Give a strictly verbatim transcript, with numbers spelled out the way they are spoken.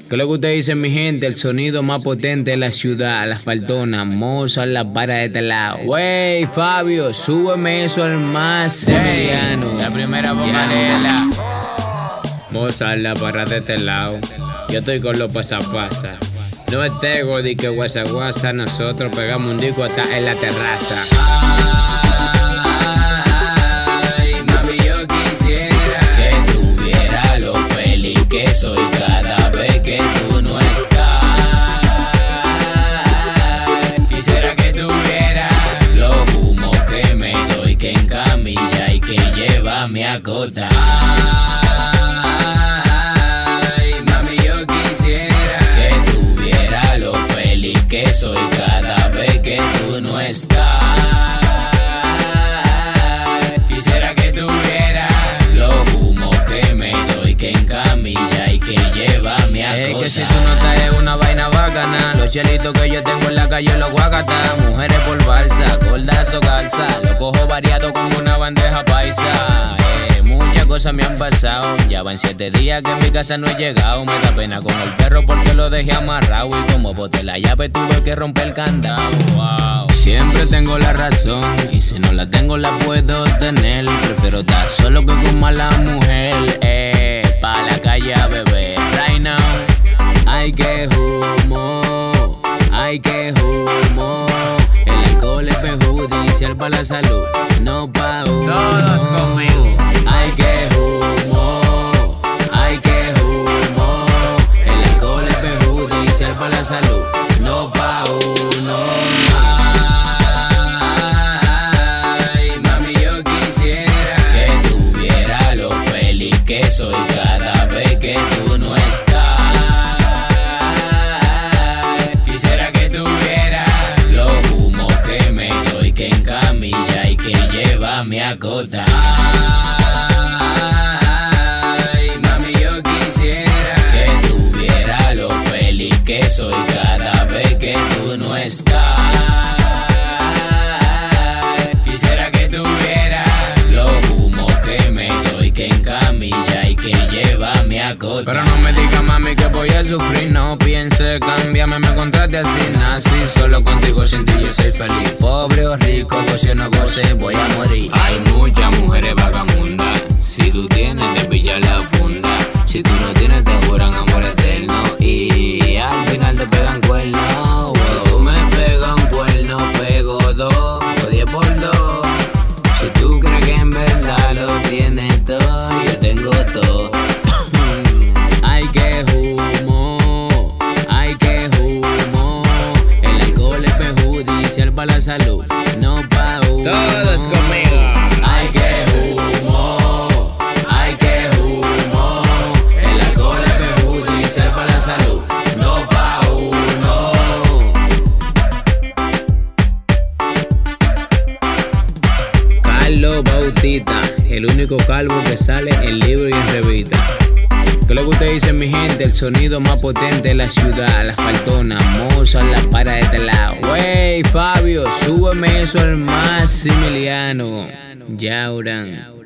¿Qué es lo que usted dice, mi gente? El sonido más potente de la ciudad, la faltona, Mozart, la para de este lado. Wey, Fabio, súbeme eso al más Emiliano. La primera vocalera. Mozart, la para de este lado. Yo estoy con los pasapasa. No es tego de que guasa guasa, nosotros pegamos un disco hasta en la terraza. Soy cada vez que tú no estás. Quisiera que tuviera los humos que me doy, que en camilla y que llévame a cotar. Mami, yo quisiera que tuviera lo feliz que soy cada vez que tú no estás. Quisiera que tuviera los humos que me doy, que en camilla que llévame a es que si tú no estás es una vaina bacana. Los chelitos que yo tengo en la calle los guacata. Mujeres por balsa, gordas o calza. Lo cojo variado como una bandeja paisa. eh, Muchas cosas me han pasado. Ya van siete días que en mi casa no he llegado. Me da pena con el perro porque lo dejé amarrado. Y como boté la llave tuve que romper el candado. Wow. Siempre tengo la razón y si no la tengo la puedo tener. Prefiero estar solo que con mala mujer. eh, Pa' la calle a beber, right now. Ay, que humo, ay, que humo. El alcohol es perjudicial para la salud, no pa' uno. Todos conmigo. Ay, que humo, ay, que humo. El alcohol es perjudicial para la salud, no pa' uno. Ay, mami, yo quisiera que tuviera lo feliz que soy cada vez que tú no estás. Quisiera que tuviera los humos que me doy, que en camilla y que llévame a cotar. Ay, mami, yo quisiera que tuviera lo feliz que soy cada vez que tú no estás. Quisiera que tuviera los humos que me doy, que en camilla y que llévame a cotar. Pero no me digas, mami, que voy a sufrir. No piense, cámbiame, me contrate así. Nací solo contigo, sin ti yo soy feliz. Pobre o rico, goce o no goce, voy a morir. Hay muchas mujeres vagabundas. Si tú tienes, te pillan la funda. Si tú no tienes, te juran amor eterno. Y al final te pegan cuernos. Si tú me pegas un cuerno, pego dos o diez por dos. Si tú crees que en verdad lo tienes todo, yo tengo todo. Ay, que humo, ay, que humo. El alcohol es perjudicial para la salud, no pa' uno. Todos conmigo. Ay, que humo, ay, que humo. El alcohol es perjudicial para la salud, no pa' uno. Carlos Bautista, el único calvo que sale en libro y en revista. ¿Qué es lo que usted dice, mi gente? El sonido más potente de la ciudad, la faltona, Mozart, la para de este lado. Wey, Fabio, súbeme eso al más Emiliano. Yauran.